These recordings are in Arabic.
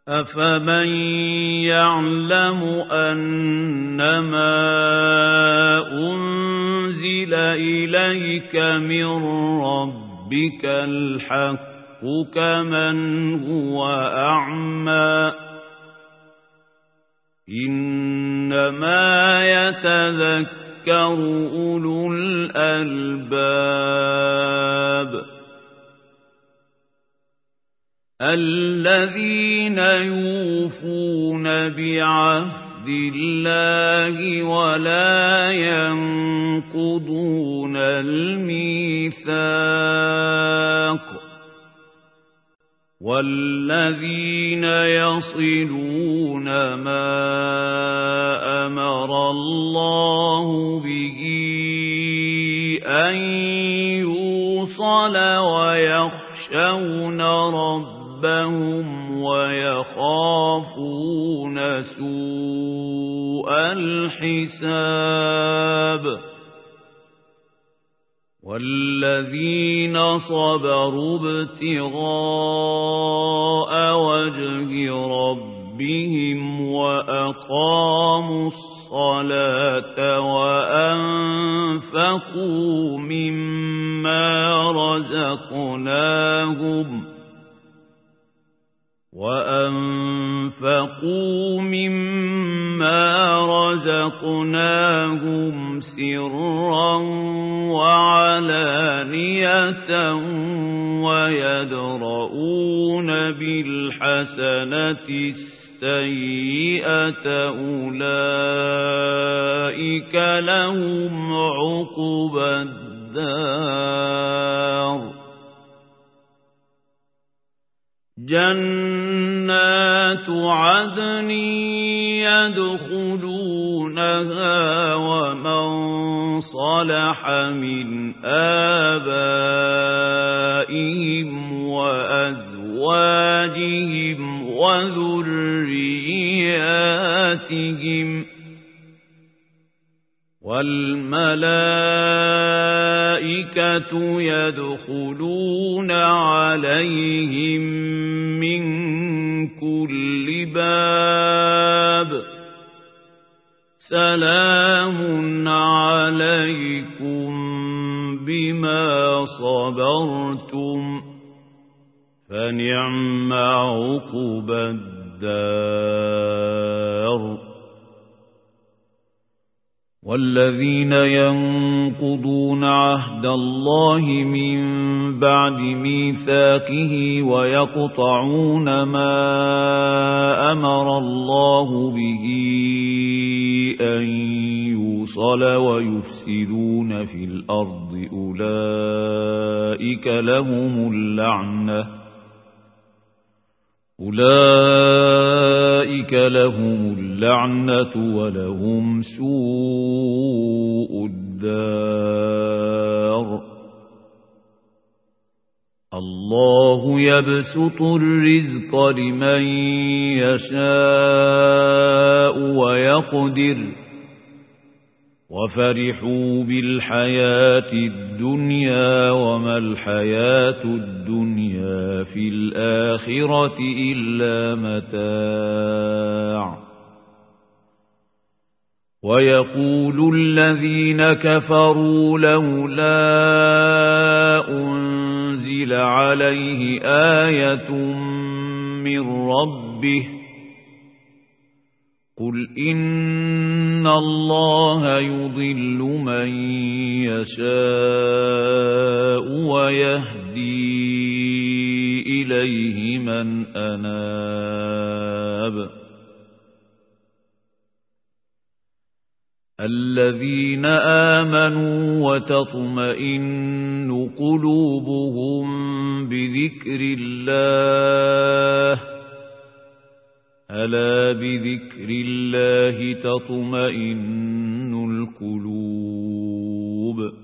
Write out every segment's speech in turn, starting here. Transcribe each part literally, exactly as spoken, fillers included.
أفمن يعلم أنما أنزل إليك من ربك الحق كمن هو أعمى إنما يتذكر أولو الألباب الذين يوفون بعهد الله ولا ينقضون الميثاق والذين يصلون ما أمر الله به أن يوصل ويخشون ربهم ويخافون سوء الحساب والذين صبروا ابتغاء وجه ربهم وأقاموا الصلاة وأنفقوا مما رزقناهم وأنفقوا مما رزقناهم سرا وعلانية ويدرؤون بالحسنة السيئة أولئك لهم عقبى الدار جنات عدن يدخلونها ومن صلح من آبائهم وأزواجهم وذرياتهم والملائكة يدخلون عليهم من كل باب سلام عليكم بما صبرتم فنعم عقبى الدار والذين ينقضون عهد الله من بعد ميثاقه ويقطعون ما أمر الله به أن يوصل ويفسدون في الأرض أولئك لهم اللعنة أولئك لهم اللعنة ولهم سوء الدار الله يبسط الرزق لمن يشاء ويقدر وفرحوا بالحياة الدنيا وما الحياة الدنيا في الآخرة إلا متاع ويقول الذين كفروا لولا أنزل عليه آية من ربه قل إن الله يضل من يشاء ويهدي إليه من أناب الذين آمنوا وتطمئن قلوبهم بذكر الله ألا بذكر الله تطمئن القلوب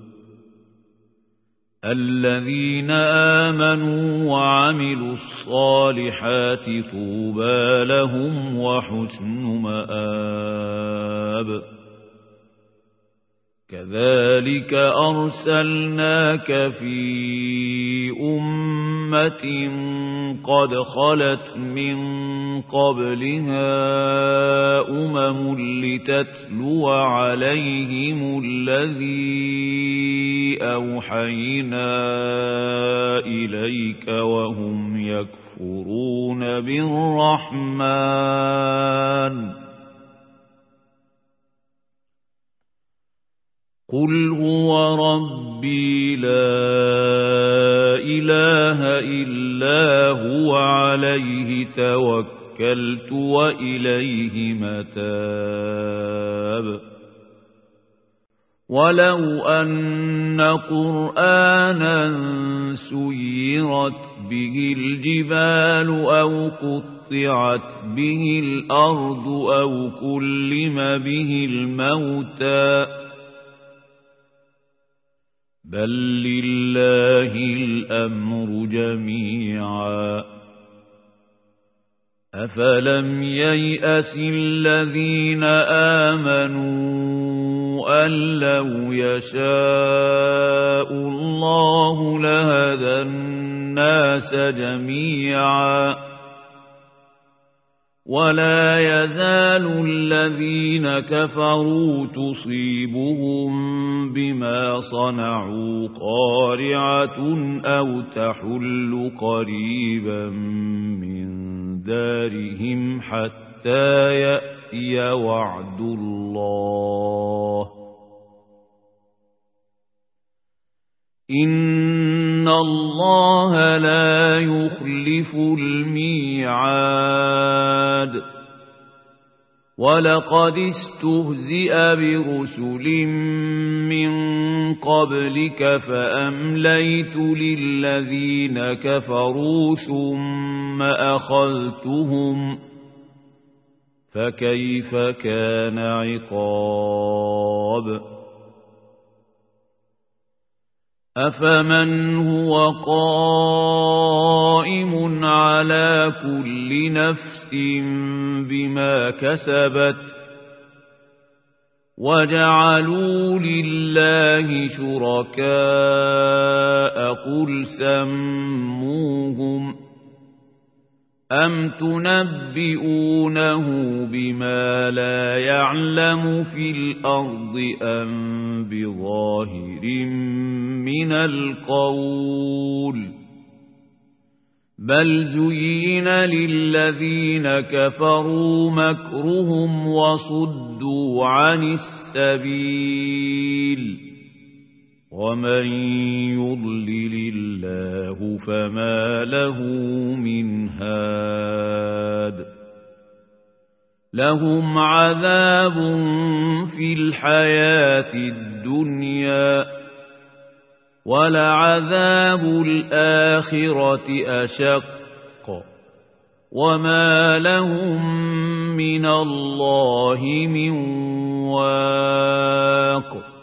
الذين آمنوا وعملوا الصالحات طوبى لهم وحسن مآب كذلك أرسلناك في أمة قد خلت من قبلها أمم لتتلو عليهم الذي أوحينا إليك وهم يكفرون بالرحمن قل هو ربي لا إله إلا هو عليه توكلت وإليه متاب ولو أن قرآنا سيرت به الجبال أو قطعت به الأرض أو كلم به الموتى بل لله الأمر جميعا أفلم ييأس الذين آمنوا أن لو يشاء الله لهدى الناس جميعا ولا يزال الذين كفروا تصيبهم بما صنعوا قارعة أو تحل قريبا من دارهم حتى يأتي وعد الله إن الله لا يخلف الميعاد ولقد استهزئ برسل من قبلك فأمليت للذين كفروا ثم أخذتهم فكيف كان عقاب أفمن هو قائم على كل نفس بما كسبت وجعلوا لله شركاء قل سموهم أم تنبئونه بما لا يعلم في الأرض أم بظاهر من القول بل زين للذين كفروا مكرهم وصدوا عن السبيل ومن يضلل الله فما له من هاد لهم عذاب في الحياة الدنيا ولعذاب الآخرة أشق وما لهم من الله من واق